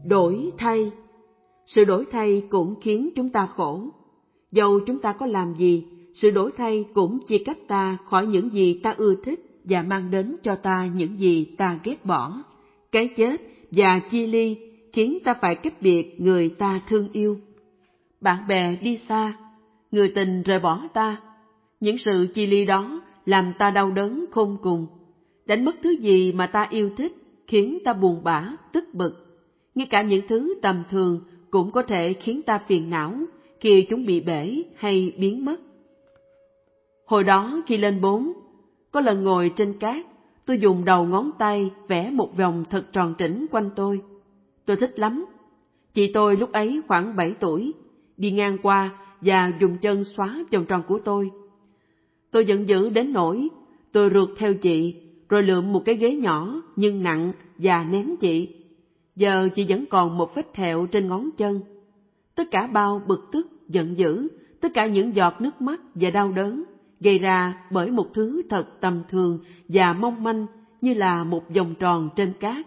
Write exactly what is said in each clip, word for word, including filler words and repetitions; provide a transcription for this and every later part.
Đổi thay. Sự đổi thay cũng khiến chúng ta khổ. Dầu chúng ta có làm gì, sự đổi thay cũng chia cách ta khỏi những gì ta ưa thích và mang đến cho ta những gì ta ghét bỏ. Cái chết và chia ly khiến ta phải cách biệt người ta thương yêu. Bạn bè đi xa, người tình rời bỏ ta. Những sự chia ly đó làm ta đau đớn khôn cùng. Đánh mất thứ gì mà ta yêu thích khiến ta buồn bã, tức bực. Ngay cả những thứ tầm thường cũng có thể khiến ta phiền não khi chúng bị bể hay biến mất. Hồi đó khi lên bốn, có lần ngồi trên cát, tôi dùng đầu ngón tay vẽ một vòng thật tròn trĩnh quanh tôi. Tôi thích lắm. Chị tôi lúc ấy khoảng bảy tuổi, đi ngang qua và dùng chân xóa vòng tròn của tôi. Tôi giận dữ đến nỗi tôi rượt theo chị, rồi lượm một cái ghế nhỏ nhưng nặng và ném chị. Giờ chị vẫn còn một vết thẹo trên ngón chân. Tất cả bao bực tức, giận dữ, tất cả những giọt nước mắt và đau đớn gây ra bởi một thứ thật tầm thường và mong manh như là một vòng tròn trên cát.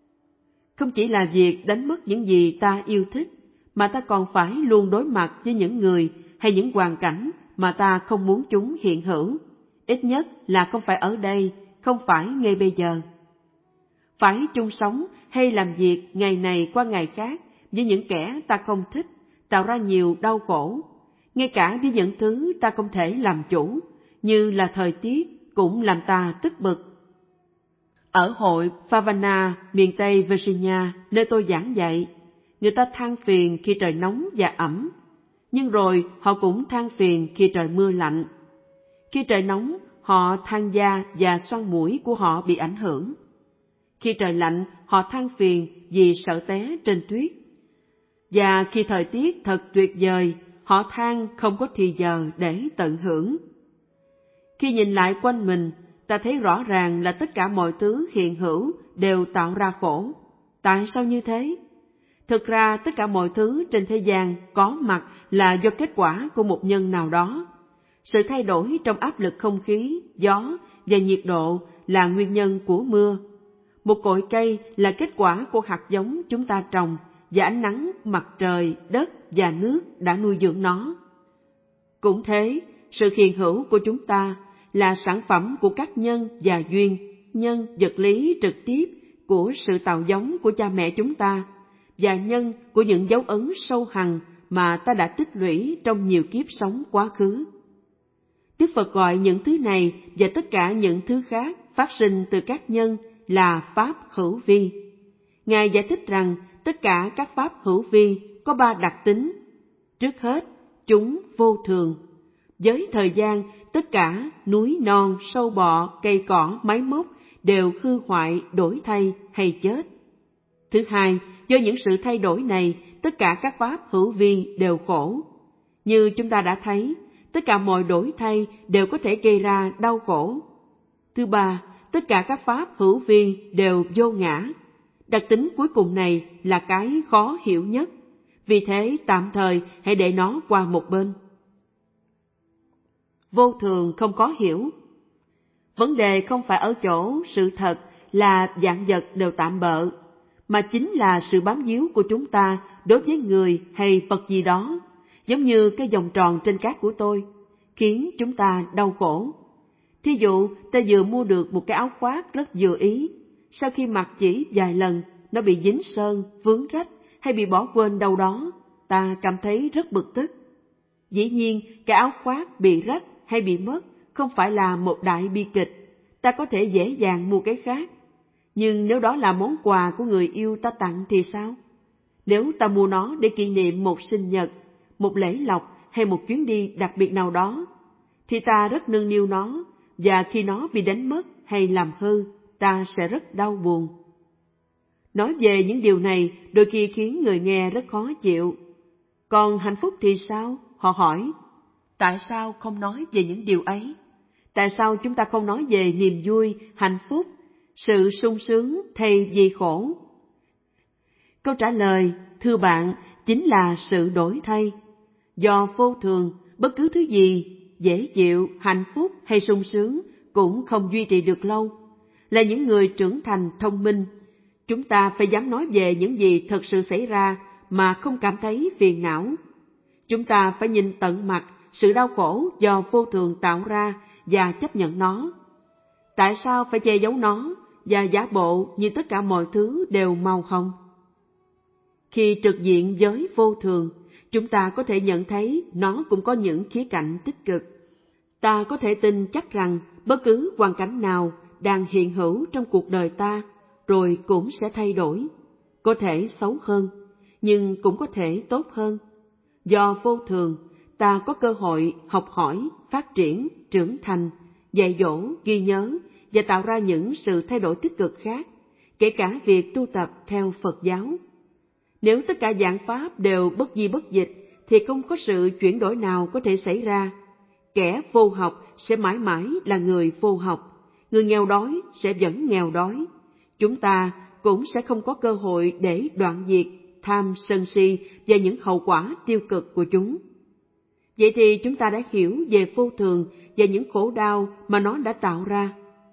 Không chỉ là việc đánh mất những gì ta yêu thích, mà ta còn phải luôn đối mặt với những người hay những hoàn cảnh mà ta không muốn chúng hiện hữu, ít nhất là không phải ở đây, không phải ngay bây giờ. Phải chung sống hay làm việc ngày này qua ngày khác với những kẻ ta không thích, tạo ra nhiều đau khổ, ngay cả với những thứ ta không thể làm chủ, như là thời tiết cũng làm ta tức bực. Ở hội Favana, miền Tây Virginia, nơi tôi giảng dạy, người ta than phiền khi trời nóng và ẩm, nhưng rồi họ cũng than phiền khi trời mưa lạnh. Khi trời nóng, họ than da và xoang mũi của họ bị ảnh hưởng. Khi trời lạnh, họ than phiền vì sợ té trên tuyết. Và khi thời tiết thật tuyệt vời, họ than không có thì giờ để tận hưởng. Khi nhìn lại quanh mình, ta thấy rõ ràng là tất cả mọi thứ hiện hữu đều tạo ra khổ. Tại sao như thế? Thực ra tất cả mọi thứ trên thế gian có mặt là do kết quả của một nhân nào đó. Sự thay đổi trong áp lực không khí, gió và nhiệt độ là nguyên nhân của mưa. Một cội cây là kết quả của hạt giống chúng ta trồng và ánh nắng, mặt trời, đất và nước đã nuôi dưỡng nó. Cũng thế, sự hiện hữu của chúng ta là sản phẩm của các nhân và duyên, nhân vật lý trực tiếp của sự tạo giống của cha mẹ chúng ta, và nhân của những dấu ấn sâu hằn mà ta đã tích lũy trong nhiều kiếp sống quá khứ. Đức Phật gọi những thứ này và tất cả những thứ khác phát sinh từ các nhân là pháp hữu vi. Ngài giải thích rằng tất cả các pháp hữu vi có ba đặc tính. Trước hết, chúng vô thường. Với thời gian, tất cả núi non, sâu bọ, cây cỏ, máy móc đều hư hoại, đổi thay hay chết. Thứ hai, do những sự thay đổi này, tất cả các pháp hữu vi đều khổ. Như chúng ta đã thấy, tất cả mọi đổi thay đều có thể gây ra đau khổ. Thứ ba, tất cả các pháp hữu vi đều vô ngã. Đặc tính cuối cùng này là cái khó hiểu nhất, vì thế tạm thời hãy để nó qua một bên. Vô thường không khó hiểu. Vấn đề không phải ở chỗ sự thật là vạn vật đều tạm bợ, mà chính là sự bám víu của chúng ta đối với người hay vật gì đó, giống như cái vòng tròn trên cát của tôi, khiến chúng ta đau khổ. Thí dụ, ta vừa mua được một cái áo khoác rất vừa ý, sau khi mặc chỉ vài lần, nó bị dính sơn, vướng rách hay bị bỏ quên đâu đó, ta cảm thấy rất bực tức. Dĩ nhiên, cái áo khoác bị rách hay bị mất không phải là một đại bi kịch, ta có thể dễ dàng mua cái khác. Nhưng nếu đó là món quà của người yêu ta tặng thì sao? Nếu ta mua nó để kỷ niệm một sinh nhật, một lễ lộc hay một chuyến đi đặc biệt nào đó, thì ta rất nâng niu nó, và khi nó bị đánh mất hay làm hư, ta sẽ rất đau buồn. Nói về những điều này đôi khi khiến người nghe rất khó chịu. Còn hạnh phúc thì sao? Họ hỏi. Tại sao không nói về những điều ấy? Tại sao chúng ta không nói về niềm vui, hạnh phúc, sự sung sướng thay vì khổ? Câu trả lời, thưa bạn, chính là sự đổi thay. Do vô thường, bất cứ thứ gì, dễ chịu, hạnh phúc hay sung sướng cũng không duy trì được lâu. Là những người trưởng thành thông minh, Chúng ta phải dám nói về những gì thật sự xảy ra mà không cảm thấy phiền não. Chúng ta phải nhìn tận mặt sự đau khổ do vô thường tạo ra và chấp nhận nó. Tại sao phải che giấu nó và giả bộ như tất cả mọi thứ đều màu hồng? Khi trực diện với vô thường, chúng ta có thể nhận thấy nó cũng có những khía cạnh tích cực. Ta có thể tin chắc rằng bất cứ hoàn cảnh nào đang hiện hữu trong cuộc đời ta rồi cũng sẽ thay đổi, có thể xấu hơn, nhưng cũng có thể tốt hơn. Do vô thường, ta có cơ hội học hỏi, phát triển, trưởng thành, dạy dỗ, ghi nhớ và tạo ra những sự thay đổi tích cực khác, kể cả việc tu tập theo Phật giáo. Nếu tất cả dạng pháp đều bất di bất dịch, thì không có sự chuyển đổi nào có thể xảy ra. Kẻ vô học sẽ mãi mãi là người vô học, người nghèo đói sẽ vẫn nghèo đói. Chúng ta cũng sẽ không có cơ hội để đoạn diệt tham, sân si và những hậu quả tiêu cực của chúng. Vậy thì chúng ta đã hiểu về vô thường và những khổ đau mà nó đã tạo ra.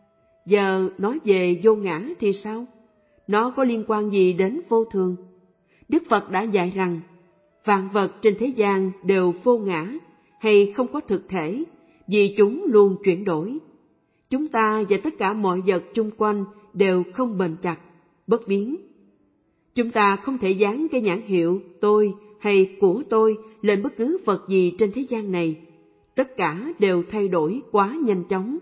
Giờ nói về vô ngã thì sao? Nó có liên quan gì đến vô thường? Đức Phật đã dạy rằng, vạn vật trên thế gian đều vô ngã hay không có thực thể, vì chúng luôn chuyển đổi. Chúng ta và tất cả mọi vật chung quanh đều không bền chặt, bất biến. Chúng ta không thể dán cái nhãn hiệu tôi hay của tôi lên bất cứ vật gì trên thế gian này. Tất cả đều thay đổi quá nhanh chóng.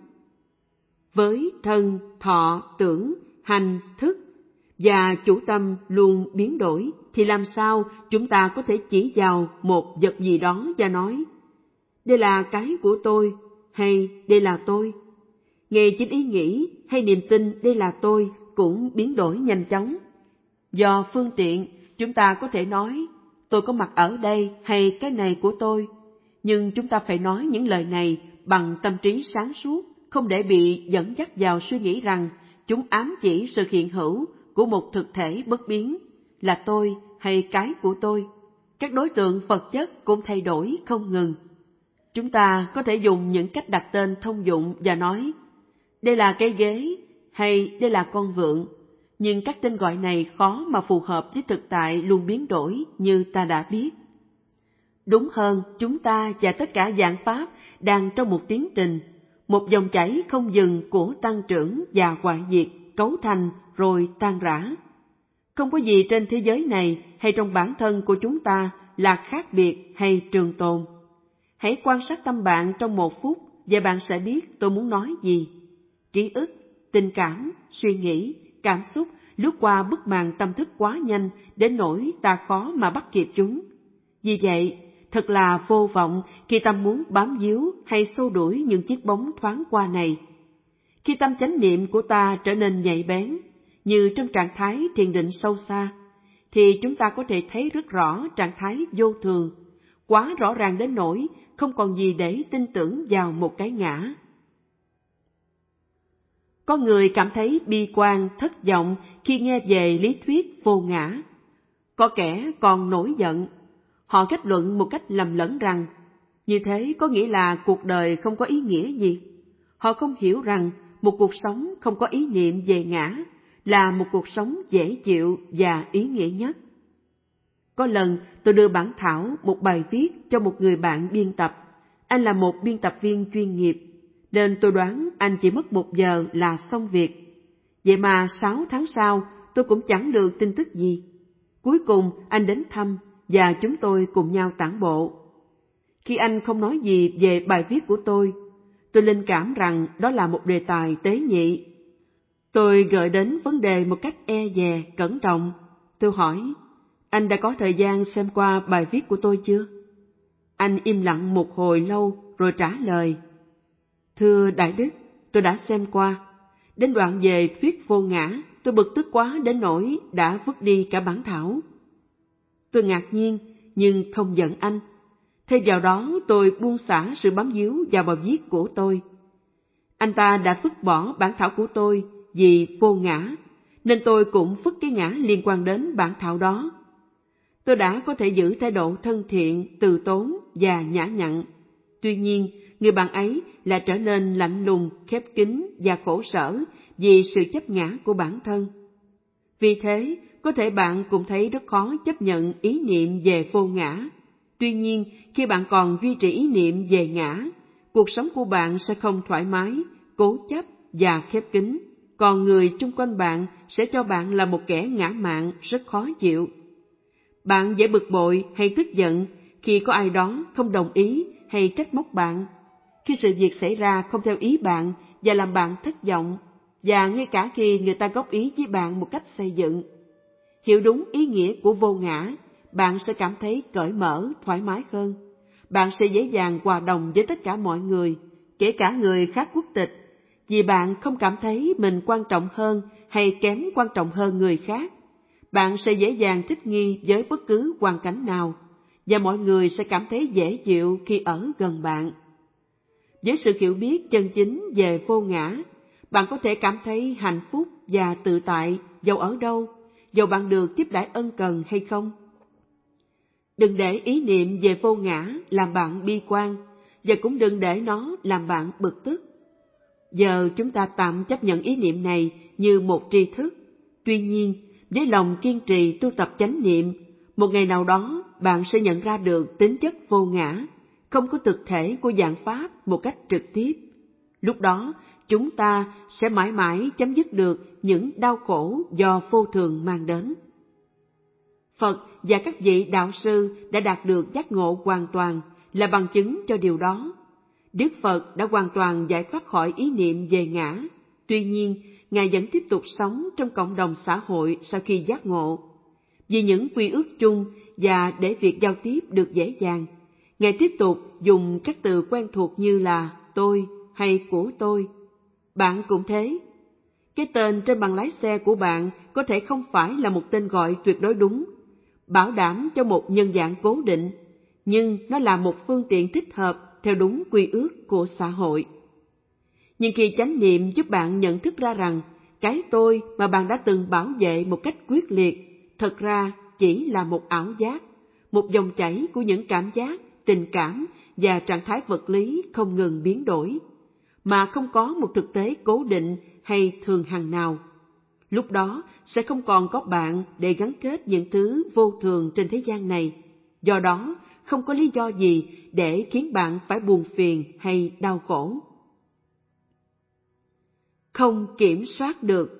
Với thân, thọ, tưởng, hành, thức và chủ tâm luôn biến đổi, thì làm sao chúng ta có thể chỉ vào một vật gì đó và nói, đây là cái của tôi, hay đây là tôi? Ngay chính ý nghĩ hay niềm tin đây là tôi cũng biến đổi nhanh chóng. Do phương tiện, chúng ta có thể nói, tôi có mặt ở đây hay cái này của tôi, nhưng chúng ta phải nói những lời này bằng tâm trí sáng suốt, không để bị dẫn dắt vào suy nghĩ rằng chúng ám chỉ sự hiện hữu của một thực thể bất biến, là tôi hay cái của tôi. Các đối tượng vật chất cũng thay đổi không ngừng. Chúng ta có thể dùng những cách đặt tên thông dụng và nói, đây là cái ghế hay đây là con vượn, nhưng các tên gọi này khó mà phù hợp với thực tại luôn biến đổi như ta đã biết. Đúng hơn, chúng ta và tất cả dạng pháp đang trong một tiến trình, một dòng chảy không dừng của tăng trưởng và hoại diệt, cấu thành rồi tan rã. Không có gì trên thế giới này hay trong bản thân của chúng ta là khác biệt hay trường tồn. Hãy quan sát tâm bạn trong một phút và bạn sẽ biết tôi muốn nói gì. Ký ức, tình cảm, suy nghĩ, cảm xúc lướt qua bức màn tâm thức quá nhanh đến nỗi ta khó mà bắt kịp chúng. Vì vậy, thật là vô vọng khi tâm muốn bám víu hay xô đuổi những chiếc bóng thoáng qua này. Khi tâm chánh niệm của ta trở nên nhạy bén, như trong trạng thái thiền định sâu xa, thì chúng ta có thể thấy rất rõ trạng thái vô thường, quá rõ ràng đến nỗi không còn gì để tin tưởng vào một cái ngã. Có người cảm thấy bi quan, thất vọng khi nghe về lý thuyết vô ngã. Có kẻ còn nổi giận. Họ kết luận một cách lầm lẫn rằng, như thế có nghĩa là cuộc đời không có ý nghĩa gì. Họ không hiểu rằng một cuộc sống không có ý niệm về ngã là một cuộc sống dễ chịu và ý nghĩa nhất. Có lần tôi đưa bản thảo một bài viết cho một người bạn biên tập. Anh là một biên tập viên chuyên nghiệp, nên tôi đoán anh chỉ mất một giờ là xong việc. Vậy mà sáu tháng sau tôi cũng chẳng được tin tức gì. Cuối cùng anh đến thăm và chúng tôi cùng nhau tản bộ. Khi anh không nói gì về bài viết của tôi, tôi linh cảm rằng đó là một đề tài tế nhị. Tôi gợi đến vấn đề một cách e dè, cẩn trọng. Tôi hỏi, anh đã có thời gian xem qua bài viết của tôi chưa? Anh im lặng một hồi lâu rồi trả lời, thưa Đại Đức, tôi đã xem qua. Đến đoạn về thuyết vô ngã, tôi bực tức quá đến nỗi đã vứt đi cả bản thảo. Tôi ngạc nhiên nhưng không giận anh. Thêm vào đó tôi buông xả sự bám víu vào bài viết của tôi. Anh ta đã vứt bỏ bản thảo của tôi vì vô ngã, nên tôi cũng vứt cái ngã liên quan đến bản thảo đó. Tôi đã có thể giữ thái độ thân thiện, từ tốn và nhã nhặn. Tuy nhiên, người bạn ấy lại trở nên lạnh lùng, khép kín và khổ sở vì sự chấp ngã của bản thân. Vì thế, có thể bạn cũng thấy rất khó chấp nhận ý niệm về vô ngã. Tuy nhiên, khi bạn còn duy trì ý niệm về ngã, cuộc sống của bạn sẽ không thoải mái, cố chấp và khép kín, còn người chung quanh bạn sẽ cho bạn là một kẻ ngã mạn rất khó chịu. Bạn dễ bực bội hay tức giận khi có ai đó không đồng ý hay trách móc bạn, khi sự việc xảy ra không theo ý bạn và làm bạn thất vọng, và ngay cả khi người ta góp ý với bạn một cách xây dựng. Hiểu đúng ý nghĩa của vô ngã, bạn sẽ cảm thấy cởi mở, thoải mái hơn. Bạn sẽ dễ dàng hòa đồng với tất cả mọi người, kể cả người khác quốc tịch, vì bạn không cảm thấy mình quan trọng hơn hay kém quan trọng hơn người khác. Bạn sẽ dễ dàng thích nghi với bất cứ hoàn cảnh nào, và mọi người sẽ cảm thấy dễ chịu khi ở gần bạn. Với sự hiểu biết chân chính về vô ngã, bạn có thể cảm thấy hạnh phúc và tự tại dầu ở đâu, dầu bạn được tiếp đãi ân cần hay không. Đừng để ý niệm về vô ngã làm bạn bi quan, và cũng đừng để nó làm bạn bực tức. Giờ chúng ta tạm chấp nhận ý niệm này như một tri thức. Tuy nhiên, với lòng kiên trì tu tập chánh niệm, một ngày nào đó bạn sẽ nhận ra được tính chất vô ngã, không có thực thể của dạng pháp một cách trực tiếp. Lúc đó, chúng ta sẽ mãi mãi chấm dứt được những đau khổ do vô thường mang đến. Phật và các vị đạo sư đã đạt được giác ngộ hoàn toàn là bằng chứng cho điều đó. Đức Phật đã hoàn toàn giải thoát khỏi ý niệm về ngã, tuy nhiên, Ngài vẫn tiếp tục sống trong cộng đồng xã hội sau khi giác ngộ. Vì những quy ước chung và để việc giao tiếp được dễ dàng, Ngài tiếp tục dùng các từ quen thuộc như là tôi hay của tôi. Bạn cũng thế. Cái tên trên bằng lái xe của bạn có thể không phải là một tên gọi tuyệt đối đúng, bảo đảm cho một nhân dạng cố định, nhưng nó là một phương tiện thích hợp theo đúng quy ước của xã hội. Nhưng khi chánh niệm giúp bạn nhận thức ra rằng cái tôi mà bạn đã từng bảo vệ một cách quyết liệt, thật ra chỉ là một ảo giác, một dòng chảy của những cảm giác, tình cảm và trạng thái vật lý không ngừng biến đổi, mà không có một thực tế cố định hay thường hằng nào. Lúc đó sẽ không còn có bạn để gắn kết những thứ vô thường trên thế gian này, do đó không có lý do gì để khiến bạn phải buồn phiền hay đau khổ. Không kiểm soát được.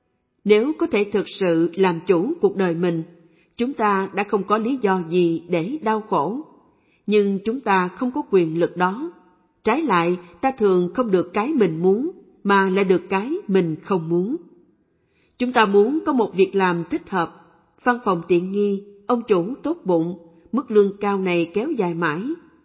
Nếu có thể thực sự làm chủ cuộc đời mình, chúng ta đã không có lý do gì để đau khổ. Nhưng chúng ta không có quyền lực đó. Trái lại, ta thường không được cái mình muốn, mà lại được cái mình không muốn. Chúng ta muốn có một việc làm thích hợp, văn phòng tiện nghi, ông chủ tốt bụng, mức lương cao này kéo dài mãi.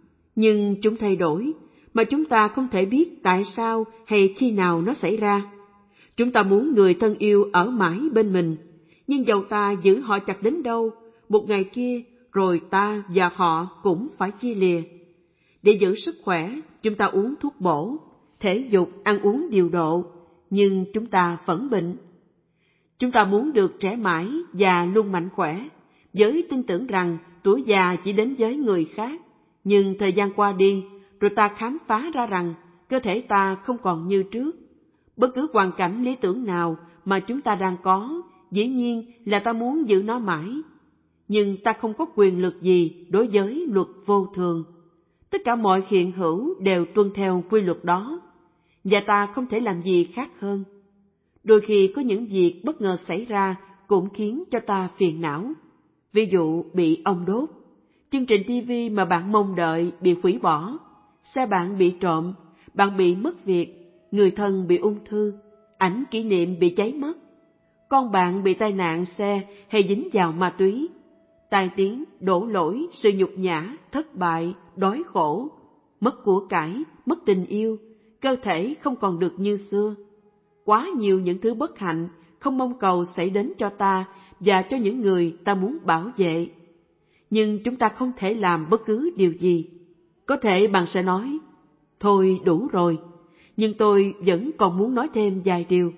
Nhưng chúng thay đổi, mà chúng ta không thể biết tại sao hay khi nào nó xảy ra. Chúng ta muốn người thân yêu ở mãi bên mình, nhưng dầu ta giữ họ chặt đến đâu, một ngày kia rồi ta và họ cũng phải chia lìa. Để giữ sức khỏe, chúng ta uống thuốc bổ, thể dục, ăn uống điều độ, nhưng chúng ta vẫn bệnh. Chúng ta muốn được trẻ mãi và luôn mạnh khỏe, với tin tưởng rằng tuổi già chỉ đến với người khác. Nhưng thời gian qua đi, rồi ta khám phá ra rằng cơ thể ta không còn như trước. Bất cứ hoàn cảnh lý tưởng nào mà chúng ta đang có, dĩ nhiên là ta muốn giữ nó mãi. Nhưng ta không có quyền lực gì đối với luật vô thường. Tất cả mọi hiện hữu đều tuân theo quy luật đó, và ta không thể làm gì khác hơn. Đôi khi có những việc bất ngờ xảy ra cũng khiến cho ta phiền não. Ví dụ bị ong đốt, chương trình ti vi mà bạn mong đợi bị hủy bỏ, xe bạn bị trộm, bạn bị mất việc, người thân bị ung thư, ảnh kỷ niệm bị cháy mất, con bạn bị tai nạn xe hay dính vào ma túy, tai tiếng, đổ lỗi, sự nhục nhã, thất bại, đói khổ, mất của cải, mất tình yêu, cơ thể không còn được như xưa. Quá nhiều những thứ bất hạnh không mong cầu xảy đến cho ta và cho những người ta muốn bảo vệ. Nhưng chúng ta không thể làm bất cứ điều gì. Có thể bạn sẽ nói, thôi đủ rồi, nhưng tôi vẫn còn muốn nói thêm vài điều.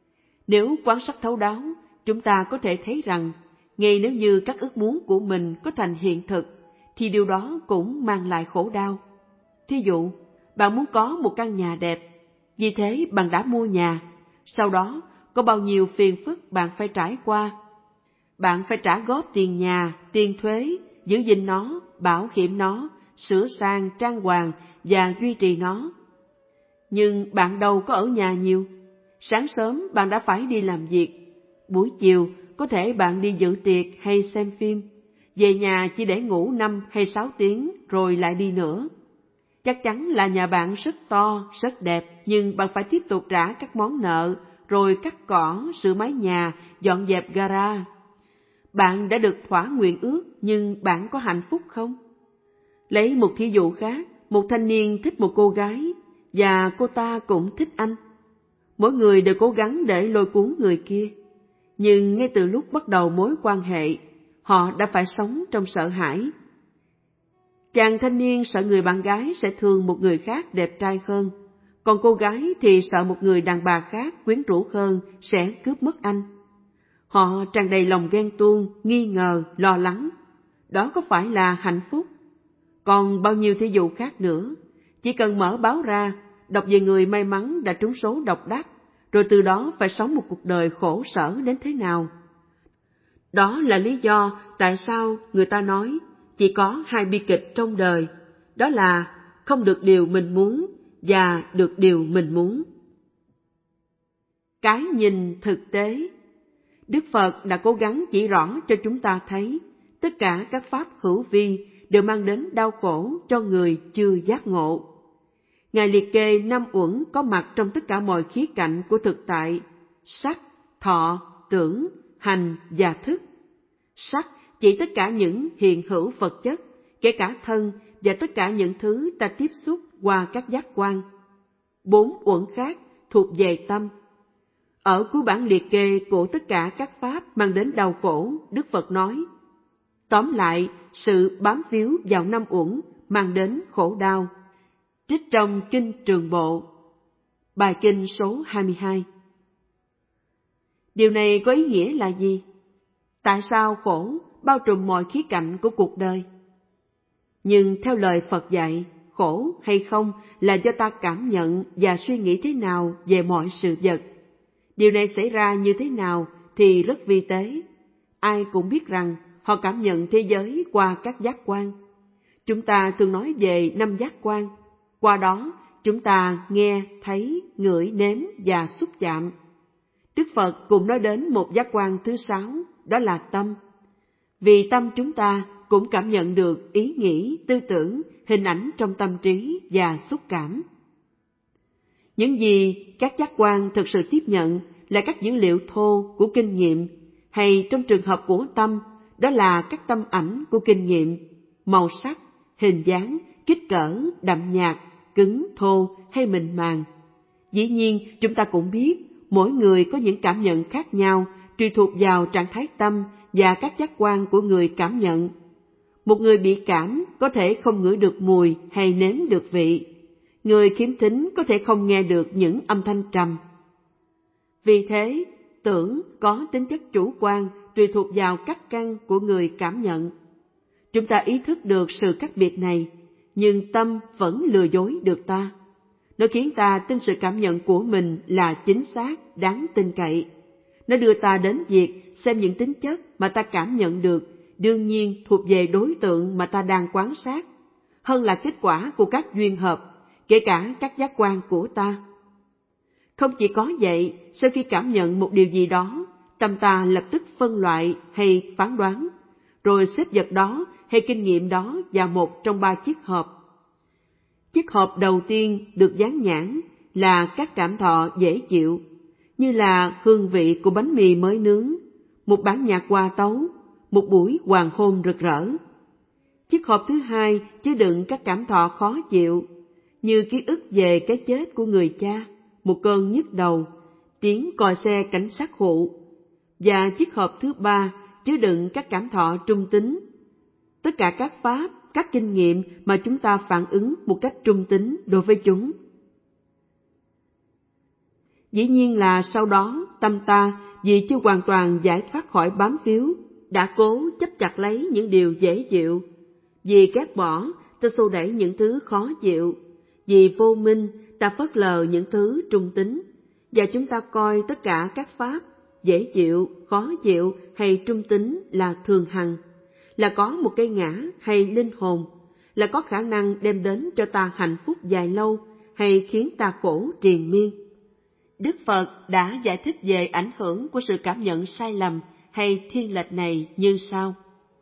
Nếu quan sát thấu đáo, chúng ta có thể thấy rằng, ngay nếu như các ước muốn của mình có thành hiện thực, thì điều đó cũng mang lại khổ đau. Thí dụ, bạn muốn có một căn nhà đẹp, vì thế bạn đã mua nhà, sau đó có bao nhiêu phiền phức bạn phải trải qua. Bạn phải trả góp tiền nhà, tiền thuế, giữ gìn nó, bảo hiểm nó, sửa sang, trang hoàng và duy trì nó. Nhưng bạn đâu có ở nhà nhiều. Sáng sớm bạn đã phải đi làm việc. Buổi chiều có thể bạn đi dự tiệc hay xem phim. Về nhà chỉ để ngủ năm hay sáu tiếng rồi lại đi nữa. Chắc chắn là nhà bạn rất to, rất đẹp, nhưng bạn phải tiếp tục trả các món nợ, rồi cắt cỏ, sửa mái nhà, dọn dẹp gara. Bạn đã được thỏa nguyện ước, nhưng bạn có hạnh phúc không? Lấy một thí dụ khác, một thanh niên thích một cô gái, và cô ta cũng thích anh. Mỗi người đều cố gắng để lôi cuốn người kia. Nhưng ngay từ lúc bắt đầu mối quan hệ, họ đã phải sống trong sợ hãi. Chàng thanh niên sợ người bạn gái sẽ thương một người khác đẹp trai hơn, còn cô gái thì sợ một người đàn bà khác quyến rũ hơn sẽ cướp mất anh. Họ tràn đầy lòng ghen tuông, nghi ngờ, lo lắng. Đó có phải là hạnh phúc? Còn bao nhiêu thí dụ khác nữa. Chỉ cần mở báo ra, đọc về người may mắn đã trúng số độc đắc, rồi từ đó phải sống một cuộc đời khổ sở đến thế nào. Đó là lý do tại sao người ta nói chỉ có hai bi kịch trong đời, đó là không được điều mình muốn và được điều mình muốn. Cái nhìn thực tế. Đức Phật đã cố gắng chỉ rõ cho chúng ta thấy tất cả các pháp hữu vi đều mang đến đau khổ cho người chưa giác ngộ. Ngài liệt kê năm uẩn có mặt trong tất cả mọi khía cạnh của thực tại: sắc, thọ, tưởng, hành và thức. Sắc chỉ tất cả những hiện hữu vật chất, kể cả thân và tất cả những thứ ta tiếp xúc qua các giác quan. Bốn uẩn khác thuộc về tâm. Ở cuối bản liệt kê của tất cả các pháp mang đến đau khổ, Đức Phật nói, tóm lại, sự bám víu vào năm uẩn mang đến khổ đau. Trích trong Kinh Trường Bộ, bài kinh số hai mươi hai. Điều này có ý nghĩa là gì? Tại sao khổ bao trùm mọi khía cạnh của cuộc đời? Nhưng theo lời Phật dạy, khổ hay không là do ta cảm nhận và suy nghĩ thế nào về mọi sự vật. Điều này xảy ra như thế nào thì rất vi tế. Ai cũng biết rằng họ cảm nhận thế giới qua các giác quan. Chúng ta thường nói về năm giác quan. Qua đó, chúng ta nghe, thấy, ngửi, nếm và xúc chạm. Đức Phật cũng nói đến một giác quan thứ sáu, đó là tâm. Vì tâm chúng ta cũng cảm nhận được ý nghĩ, tư tưởng, hình ảnh trong tâm trí và xúc cảm. Những gì các giác quan thực sự tiếp nhận là các dữ liệu thô của kinh nghiệm, hay trong trường hợp của tâm, đó là các tâm ảnh của kinh nghiệm, màu sắc, hình dáng, kích cỡ, đậm nhạt, cứng, thô hay mịn màng. Dĩ nhiên, chúng ta cũng biết mỗi người có những cảm nhận khác nhau tùy thuộc vào trạng thái tâm và các giác quan của người cảm nhận. Một người bị cảm có thể không ngửi được mùi hay nếm được vị. Người khiếm thính có thể không nghe được những âm thanh trầm. Vì thế, tưởng có tính chất chủ quan tùy thuộc vào các căn của người cảm nhận. Chúng ta ý thức được sự khác biệt này, nhưng tâm vẫn lừa dối được ta. Nó khiến ta tin sự cảm nhận của mình là chính xác, đáng tin cậy. Nó đưa ta đến việc xem những tính chất mà ta cảm nhận được đương nhiên thuộc về đối tượng mà ta đang quan sát, hơn là kết quả của các duyên hợp, kể cả các giác quan của ta. Không chỉ có vậy, sau khi cảm nhận một điều gì đó, tâm ta lập tức phân loại hay phán đoán, rồi xếp vật đó hay kinh nghiệm đó vào một trong ba chiếc hộp. Chiếc hộp đầu tiên được dán nhãn là các cảm thọ dễ chịu, như là hương vị của bánh mì mới nướng, một bản nhạc hòa tấu, một buổi hoàng hôn rực rỡ. Chiếc hộp thứ hai chứa đựng các cảm thọ khó chịu, như ký ức về cái chết của người cha, một cơn nhức đầu, tiếng còi xe cảnh sát hộ. Và chiếc hộp thứ ba chứa đựng các cảm thọ trung tính, tất cả các pháp, các kinh nghiệm mà chúng ta phản ứng một cách trung tính đối với chúng. Dĩ nhiên là sau đó tâm ta vì chưa hoàn toàn giải thoát khỏi bám víu, đã cố chấp chặt lấy những điều dễ chịu. Vì ghét bỏ, ta xô đẩy những thứ khó chịu. Vì vô minh, ta phớt lờ những thứ trung tính. Và chúng ta coi tất cả các pháp, dễ chịu, khó chịu hay trung tính là thường hằng, là có một cái ngã hay linh hồn, là có khả năng đem đến cho ta hạnh phúc dài lâu hay khiến ta khổ triền miên. Đức Phật đã giải thích về ảnh hưởng của sự cảm nhận sai lầm hay thiên lệch này như sau.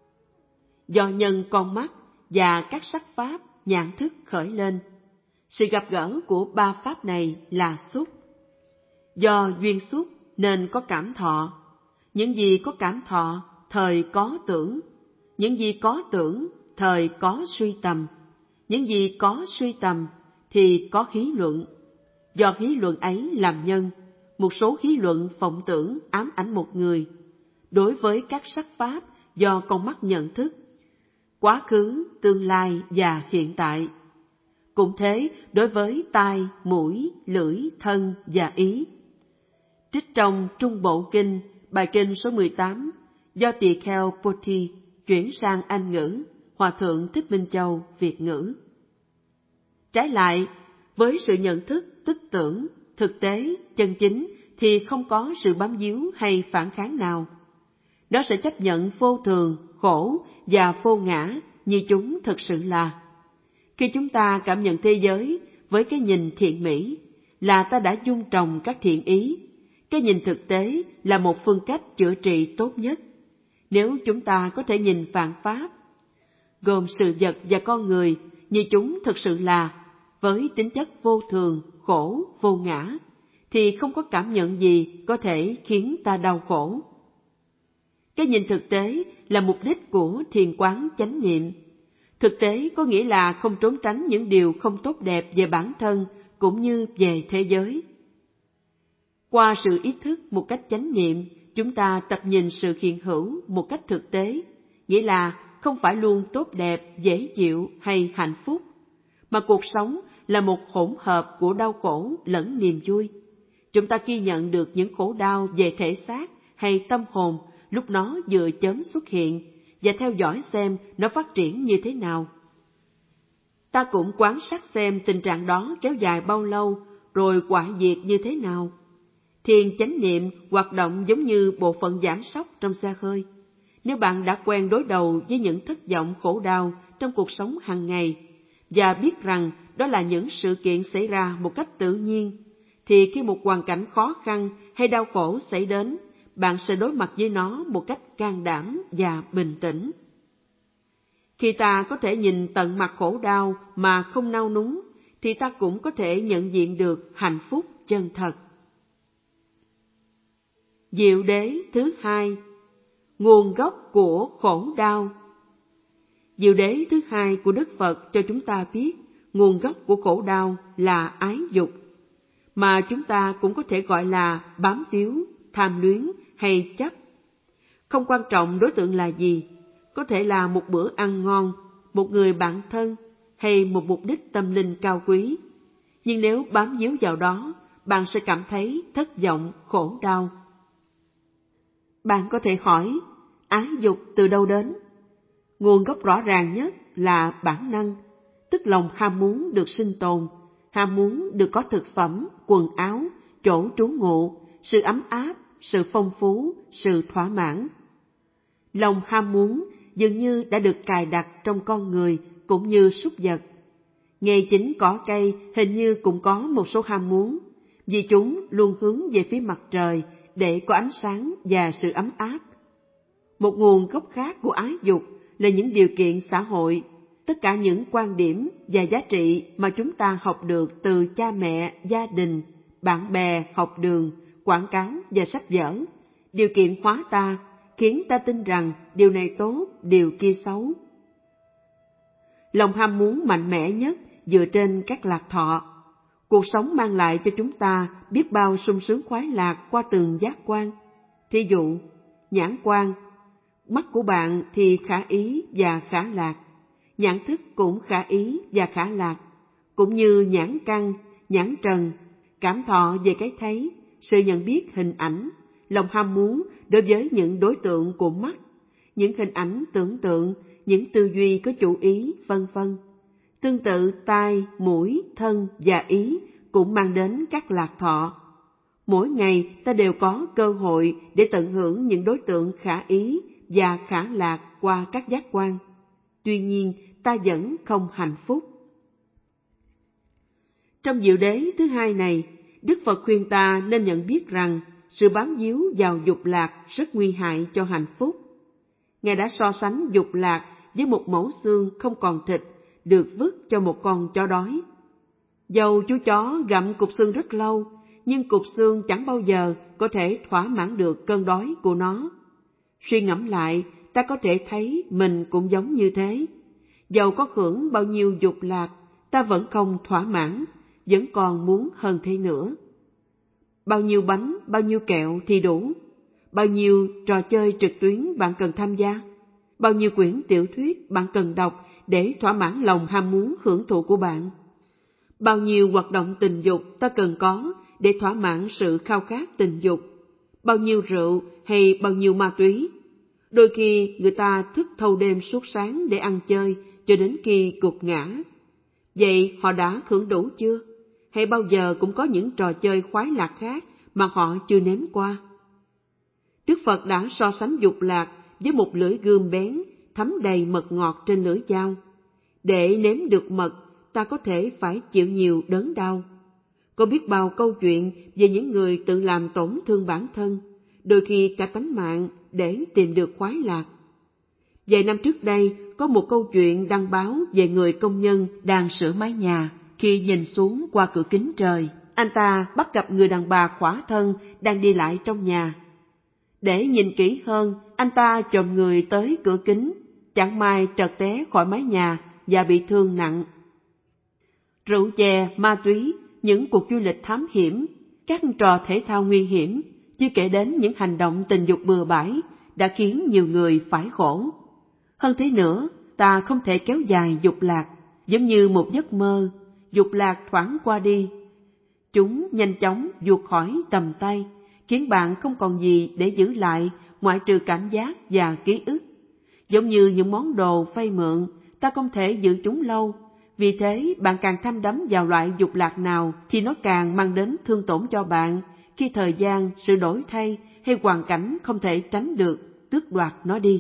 Do nhân con mắt và các sắc pháp, nhãn thức khởi lên, sự gặp gỡ của ba pháp này là xúc. Do duyên xúc nên có cảm thọ. Những gì có cảm thọ, thời có tưởng. Những gì có tưởng, thời có suy tầm. Những gì có suy tầm, thì có khí luận. Do khí luận ấy làm nhân, một số khí luận vọng tưởng ám ảnh một người. Đối với các sắc pháp do con mắt nhận thức, quá khứ, tương lai và hiện tại. Cũng thế đối với tai, mũi, lưỡi, thân và ý. Trích trong Trung Bộ Kinh, bài kinh số mười tám, do Tỳ Kheo Poti chuyển sang Anh ngữ, Hòa thượng Thích Minh Châu Việt ngữ. Trái lại, với sự nhận thức, tức tưởng, thực tế, chân chính thì không có sự bám víu hay phản kháng nào. Nó sẽ chấp nhận vô thường, khổ và vô ngã như chúng thực sự là. Khi chúng ta cảm nhận thế giới với cái nhìn thiện mỹ, là ta đã dung trồng các thiện ý. Cái nhìn thực tế là một phương cách chữa trị tốt nhất. Nếu chúng ta có thể nhìn vạn pháp, gồm sự vật và con người như chúng thực sự là, với tính chất vô thường, khổ, vô ngã, thì không có cảm nhận gì có thể khiến ta đau khổ. Cái nhìn thực tế là mục đích của thiền quán chánh niệm. Thực tế có nghĩa là không trốn tránh những điều không tốt đẹp về bản thân cũng như về thế giới. Qua sự ý thức một cách chánh niệm, chúng ta tập nhìn sự hiện hữu một cách thực tế, nghĩa là không phải luôn tốt đẹp, dễ chịu hay hạnh phúc, mà cuộc sống là một hỗn hợp của đau khổ lẫn niềm vui. Chúng ta ghi nhận được những khổ đau về thể xác hay tâm hồn lúc nó vừa chớm xuất hiện và theo dõi xem nó phát triển như thế nào. Ta cũng quan sát xem tình trạng đó kéo dài bao lâu rồi quả diệt như thế nào. Thiền chánh niệm hoạt động giống như bộ phận giảm sóc trong xe hơi. Nếu bạn đã quen đối đầu với những thất vọng khổ đau trong cuộc sống hàng ngày và biết rằng đó là những sự kiện xảy ra một cách tự nhiên, thì khi một hoàn cảnh khó khăn hay đau khổ xảy đến, bạn sẽ đối mặt với nó một cách can đảm và bình tĩnh. Khi ta có thể nhìn tận mặt khổ đau mà không nao núng, thì ta cũng có thể nhận diện được hạnh phúc chân thật. Diệu đế thứ hai, nguồn gốc của khổ đau. Diệu đế thứ hai của Đức Phật cho chúng ta biết nguồn gốc của khổ đau là ái dục, mà chúng ta cũng có thể gọi là bám víu, tham luyến hay chấp. Không quan trọng đối tượng là gì, có thể là một bữa ăn ngon, một người bạn thân hay một mục đích tâm linh cao quý. Nhưng nếu bám víu vào đó, bạn sẽ cảm thấy thất vọng, khổ đau. Bạn có thể hỏi, ái dục từ đâu đến? Nguồn gốc rõ ràng nhất là bản năng, tức lòng ham muốn được sinh tồn, ham muốn được có thực phẩm, quần áo, chỗ trú ngụ, sự ấm áp, sự phong phú, sự thỏa mãn. Lòng ham muốn dường như đã được cài đặt trong con người cũng như súc vật. Ngay chính cỏ cây hình như cũng có một số ham muốn, vì chúng luôn hướng về phía mặt trời để có ánh sáng và sự ấm áp. Một nguồn gốc khác của ái dục là những điều kiện xã hội, tất cả những quan điểm và giá trị mà chúng ta học được từ cha mẹ, gia đình, bạn bè, học đường, quảng cáo và sách vở, điều kiện hóa ta, khiến ta tin rằng điều này tốt, điều kia xấu. Lòng ham muốn mạnh mẽ nhất dựa trên các lạc thọ. Cuộc sống mang lại cho chúng ta biết bao sung sướng khoái lạc qua từng giác quan. Thí dụ, nhãn quan, mắt của bạn thì khả ý và khả lạc, nhãn thức cũng khả ý và khả lạc, cũng như nhãn căn, nhãn trần, cảm thọ về cái thấy, sự nhận biết hình ảnh, lòng ham muốn đối với những đối tượng của mắt, những hình ảnh tưởng tượng, những tư duy có chủ ý, vân vân. Tương tự tai, mũi, thân và ý cũng mang đến các lạc thọ. Mỗi ngày ta đều có cơ hội để tận hưởng những đối tượng khả ý và khả lạc qua các giác quan. Tuy nhiên, ta vẫn không hạnh phúc. Trong diệu đế thứ hai này, Đức Phật khuyên ta nên nhận biết rằng sự bám víu vào dục lạc rất nguy hại cho hạnh phúc. Ngài đã so sánh dục lạc với một mẩu xương không còn thịt được vứt cho một con chó đói. Dầu chú chó gặm cục xương rất lâu, nhưng cục xương chẳng bao giờ có thể thỏa mãn được cơn đói của nó. Suy ngẫm lại, ta có thể thấy mình cũng giống như thế. Dầu có hưởng bao nhiêu dục lạc, ta vẫn không thỏa mãn, vẫn còn muốn hơn thế nữa. Bao nhiêu bánh, bao nhiêu kẹo thì đủ? Bao nhiêu trò chơi trực tuyến bạn cần tham gia? Bao nhiêu quyển tiểu thuyết bạn cần đọc để thỏa mãn lòng ham muốn hưởng thụ của bạn? Bao nhiêu hoạt động tình dục ta cần có để thỏa mãn sự khao khát tình dục? Bao nhiêu rượu hay bao nhiêu ma túy? Đôi khi người ta thức thâu đêm suốt sáng để ăn chơi cho đến khi gục ngã. Vậy họ đã hưởng đủ chưa? Hay bao giờ cũng có những trò chơi khoái lạc khác mà họ chưa nếm qua? Đức Phật đã so sánh dục lạc với một lưỡi gươm bén thấm đầy mật ngọt trên lưỡi dao. Để nếm được mật, ta có thể phải chịu nhiều đớn đau. Có biết bao câu chuyện về những người tự làm tổn thương bản thân, đôi khi cả tánh mạng để tìm được khoái lạc. Vài năm trước đây, có một câu chuyện đăng báo về người công nhân đang sửa mái nhà. Khi nhìn xuống qua cửa kính trời, anh ta bắt gặp người đàn bà khỏa thân đang đi lại trong nhà. Để nhìn kỹ hơn, anh ta chồm người tới cửa kính, chẳng may trật té khỏi mái nhà và bị thương nặng. Rượu chè, ma túy, những cuộc du lịch thám hiểm, các trò thể thao nguy hiểm, chưa kể đến những hành động tình dục bừa bãi, đã khiến nhiều người phải khổ. Hơn thế nữa, ta không thể kéo dài dục lạc, giống như một giấc mơ, dục lạc thoảng qua đi. Chúng nhanh chóng vụt khỏi tầm tay, khiến bạn không còn gì để giữ lại ngoại trừ cảm giác và ký ức. Giống như những món đồ vay mượn, ta không thể giữ chúng lâu. Vì thế, bạn càng thăm đắm vào loại dục lạc nào thì nó càng mang đến thương tổn cho bạn, khi thời gian, sự đổi thay hay hoàn cảnh không thể tránh được, tước đoạt nó đi.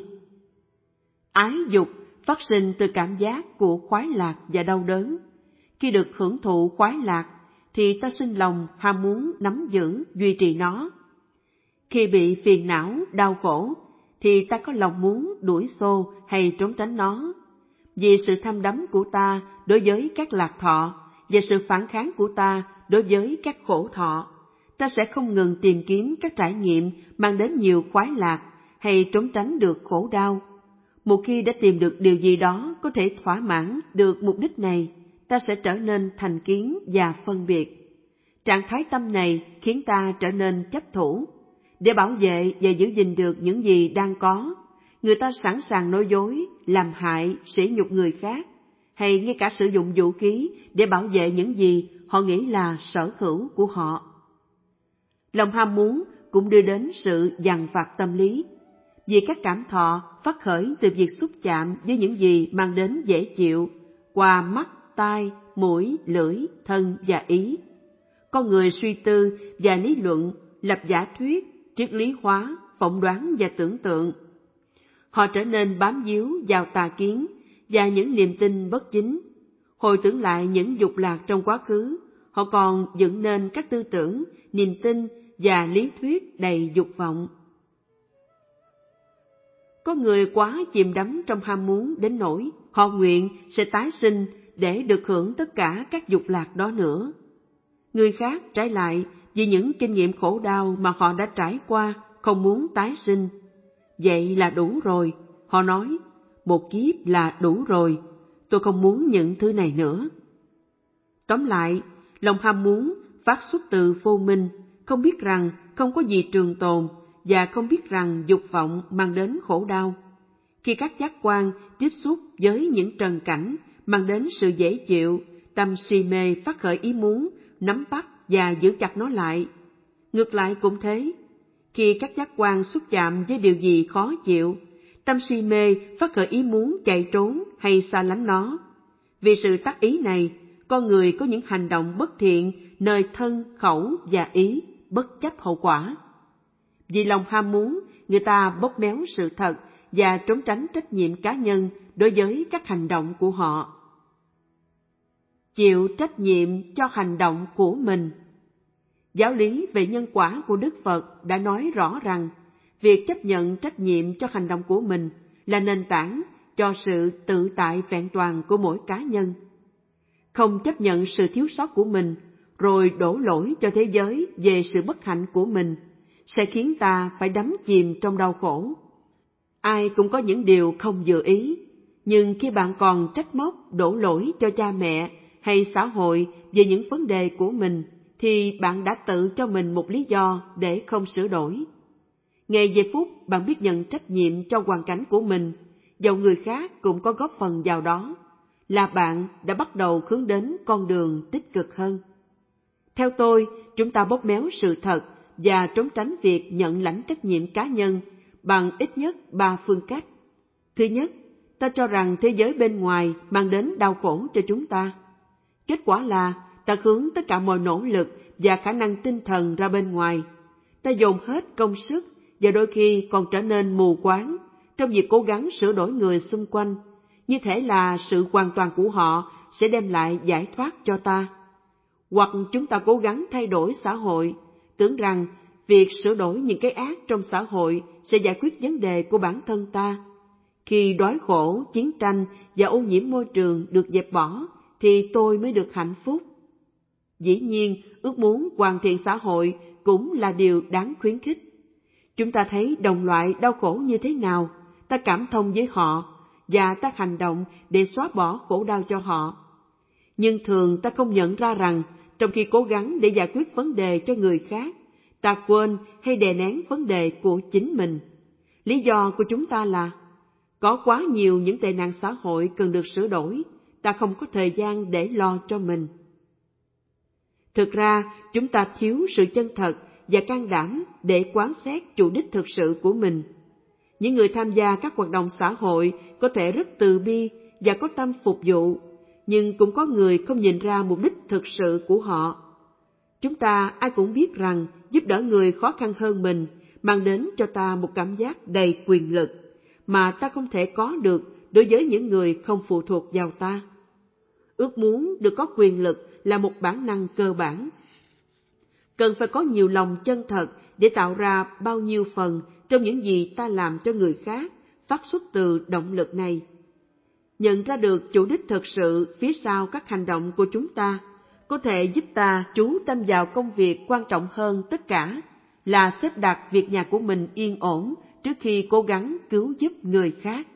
Ái dục phát sinh từ cảm giác của khoái lạc và đau đớn. Khi được hưởng thụ khoái lạc, thì ta sinh lòng ham muốn nắm giữ, duy trì nó. Khi bị phiền não, đau khổ, thì ta có lòng muốn đuổi xô hay trốn tránh nó. Vì sự tham đắm của ta đối với các lạc thọ và sự phản kháng của ta đối với các khổ thọ, ta sẽ không ngừng tìm kiếm các trải nghiệm mang đến nhiều khoái lạc hay trốn tránh được khổ đau. Một khi đã tìm được điều gì đó có thể thỏa mãn được mục đích này, ta sẽ trở nên thành kiến và phân biệt. Trạng thái tâm này khiến ta trở nên chấp thủ. Để bảo vệ và giữ gìn được những gì đang có, người ta sẵn sàng nói dối, làm hại, sỉ nhục người khác, hay ngay cả sử dụng vũ khí để bảo vệ những gì họ nghĩ là sở hữu của họ. Lòng ham muốn cũng đưa đến sự dằn vặt tâm lý, vì các cảm thọ phát khởi từ việc xúc chạm với những gì mang đến dễ chịu qua mắt, tai, mũi, lưỡi, thân và ý. Con người suy tư và lý luận, lập giả thuyết, triết lý hóa, phỏng đoán và tưởng tượng. Họ trở nên bám víu vào tà kiến và những niềm tin bất chính. Hồi tưởng lại những dục lạc trong quá khứ, họ còn dựng nên các tư tưởng, niềm tin và lý thuyết đầy dục vọng. Có người quá chìm đắm trong ham muốn đến nỗi họ nguyện sẽ tái sinh để được hưởng tất cả các dục lạc đó nữa. Người khác trái lại, vì những kinh nghiệm khổ đau mà họ đã trải qua, không muốn tái sinh. Vậy là đủ rồi, họ nói, một kiếp là đủ rồi, tôi không muốn những thứ này nữa. Tóm lại, lòng ham muốn phát xuất từ vô minh, không biết rằng không có gì trường tồn và không biết rằng dục vọng mang đến khổ đau. Khi các giác quan tiếp xúc với những trần cảnh mang đến sự dễ chịu, tâm si mê phát khởi ý muốn nắm bắt và giữ chặt nó lại. Ngược lại cũng thế, khi các giác quan xúc chạm với điều gì khó chịu, tâm si mê phát khởi ý muốn chạy trốn hay xa lánh nó. Vì sự tác ý này, con người có những hành động bất thiện nơi thân, khẩu và ý, bất chấp hậu quả. Vì lòng ham muốn, người ta bóp méo sự thật và trốn tránh trách nhiệm cá nhân đối với các hành động của họ. Chịu trách nhiệm cho hành động của mình. Giáo lý về nhân quả của Đức Phật đã nói rõ rằng việc chấp nhận trách nhiệm cho hành động của mình là nền tảng cho sự tự tại vẹn toàn của mỗi cá nhân. Không chấp nhận sự thiếu sót của mình rồi đổ lỗi cho thế giới về sự bất hạnh của mình sẽ khiến ta phải đắm chìm trong đau khổ. Ai cũng có những điều không vừa ý, nhưng khi bạn còn trách móc đổ lỗi cho cha mẹ hay xã hội về những vấn đề của mình, thì bạn đã tự cho mình một lý do để không sửa đổi. Ngay giây phút bạn biết nhận trách nhiệm cho hoàn cảnh của mình, dầu người khác cũng có góp phần vào đó, là bạn đã bắt đầu hướng đến con đường tích cực hơn. Theo tôi, chúng ta bóp méo sự thật và trốn tránh việc nhận lãnh trách nhiệm cá nhân bằng ít nhất ba phương cách. Thứ nhất, ta cho rằng thế giới bên ngoài mang đến đau khổ cho chúng ta. Kết quả là ta hướng tất cả mọi nỗ lực và khả năng tinh thần ra bên ngoài. Ta dồn hết công sức và đôi khi còn trở nên mù quáng trong việc cố gắng sửa đổi người xung quanh, như thể là sự hoàn toàn của họ sẽ đem lại giải thoát cho ta. Hoặc chúng ta cố gắng thay đổi xã hội, tưởng rằng việc sửa đổi những cái ác trong xã hội sẽ giải quyết vấn đề của bản thân ta. Khi đói khổ, chiến tranh và ô nhiễm môi trường được dẹp bỏ, thì tôi mới được hạnh phúc. Dĩ nhiên, ước muốn hoàn thiện xã hội cũng là điều đáng khuyến khích. Chúng ta thấy đồng loại đau khổ như thế nào, ta cảm thông với họ và ta hành động để xóa bỏ khổ đau cho họ. Nhưng thường ta không nhận ra rằng trong khi cố gắng để giải quyết vấn đề cho người khác, ta quên hay đè nén vấn đề của chính mình. Lý do của chúng ta là có quá nhiều những tệ nạn xã hội cần được sửa đổi, ta không có thời gian để lo cho mình. Thực ra, chúng ta thiếu sự chân thật và can đảm để quán xét chủ đích thực sự của mình. Những người tham gia các hoạt động xã hội có thể rất từ bi và có tâm phục vụ, nhưng cũng có người không nhìn ra mục đích thực sự của họ. Chúng ta ai cũng biết rằng giúp đỡ người khó khăn hơn mình mang đến cho ta một cảm giác đầy quyền lực mà ta không thể có được đối với những người không phụ thuộc vào ta. Ước muốn được có quyền lực là một bản năng cơ bản. Cần phải có nhiều lòng chân thật để tạo ra bao nhiêu phần trong những gì ta làm cho người khác phát xuất từ động lực này. Nhận ra được chủ đích thực sự phía sau các hành động của chúng ta có thể giúp ta chú tâm vào công việc quan trọng hơn tất cả là xếp đặt việc nhà của mình yên ổn trước khi cố gắng cứu giúp người khác.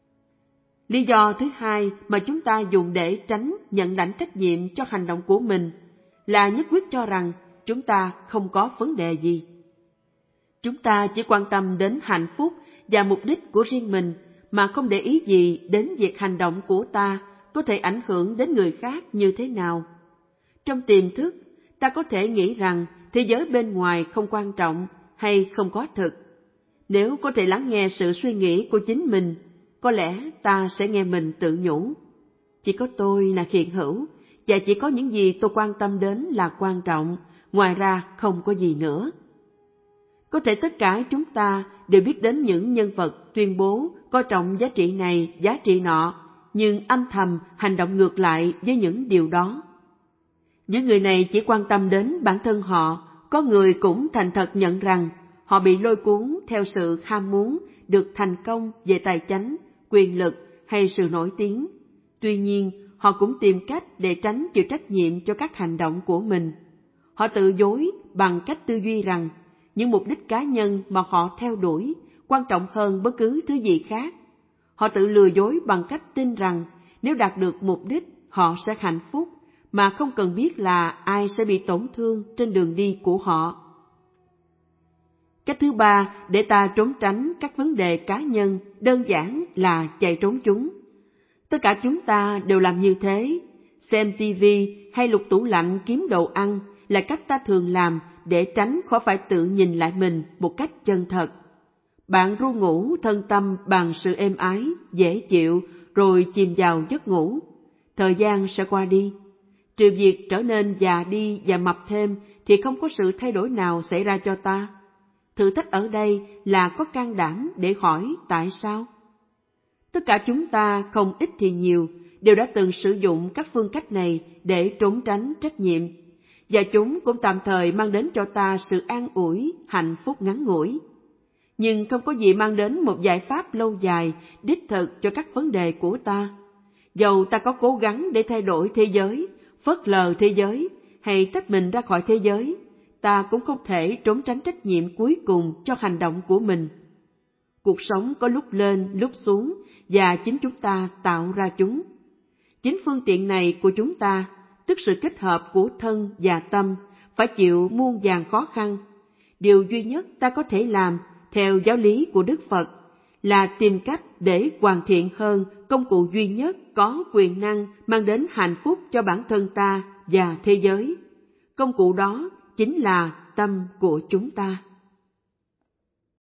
Lý do thứ hai mà chúng ta dùng để tránh nhận lãnh trách nhiệm cho hành động của mình là nhất quyết cho rằng chúng ta không có vấn đề gì. Chúng ta chỉ quan tâm đến hạnh phúc và mục đích của riêng mình mà không để ý gì đến việc hành động của ta có thể ảnh hưởng đến người khác như thế nào. Trong tiềm thức, ta có thể nghĩ rằng thế giới bên ngoài không quan trọng hay không có thực. Nếu có thể lắng nghe sự suy nghĩ của chính mình, có lẽ ta sẽ nghe mình tự nhủ. Chỉ có tôi là hiện hữu, và chỉ có những gì tôi quan tâm đến là quan trọng, ngoài ra không có gì nữa. Có thể tất cả chúng ta đều biết đến những nhân vật tuyên bố coi trọng giá trị này, giá trị nọ, nhưng âm thầm hành động ngược lại với những điều đó. Những người này chỉ quan tâm đến bản thân họ, có người cũng thành thật nhận rằng họ bị lôi cuốn theo sự ham muốn được thành công về tài chánh, quyền lực hay sự nổi tiếng. Tuy nhiên, họ cũng tìm cách để tránh chịu trách nhiệm cho các hành động của mình. Họ tự dối bằng cách tư duy rằng những mục đích cá nhân mà họ theo đuổi quan trọng hơn bất cứ thứ gì khác. Họ tự lừa dối bằng cách tin rằng nếu đạt được mục đích, họ sẽ hạnh phúc, mà không cần biết là ai sẽ bị tổn thương trên đường đi của họ. Cách thứ ba để ta trốn tránh các vấn đề cá nhân đơn giản là chạy trốn chúng. Tất cả chúng ta đều làm như thế. Xem tivi hay lục tủ lạnh kiếm đồ ăn là cách ta thường làm để tránh khỏi phải tự nhìn lại mình một cách chân thật. Bạn ru ngủ thân tâm bằng sự êm ái, dễ chịu, rồi chìm vào giấc ngủ. Thời gian sẽ qua đi. Trừ việc trở nên già đi và mập thêm thì không có sự thay đổi nào xảy ra cho ta. Thử thách ở đây là có can đảm để hỏi tại sao. Tất cả chúng ta, không ít thì nhiều, đều đã từng sử dụng các phương cách này để trốn tránh trách nhiệm, và chúng cũng tạm thời mang đến cho ta sự an ủi, hạnh phúc ngắn ngủi. Nhưng không có gì mang đến một giải pháp lâu dài, đích thực cho các vấn đề của ta. Dầu ta có cố gắng để thay đổi thế giới, phớt lờ thế giới, hay tách mình ra khỏi thế giới, ta cũng không thể trốn tránh trách nhiệm cuối cùng cho hành động của mình. Cuộc sống có lúc lên, lúc xuống, và chính chúng ta tạo ra chúng. Chính phương tiện này của chúng ta, tức sự kết hợp của thân và tâm, phải chịu muôn vàn khó khăn. Điều duy nhất ta có thể làm, theo giáo lý của Đức Phật, là tìm cách để hoàn thiện hơn công cụ duy nhất có quyền năng mang đến hạnh phúc cho bản thân ta và thế giới. Công cụ đó chính là tâm của chúng ta.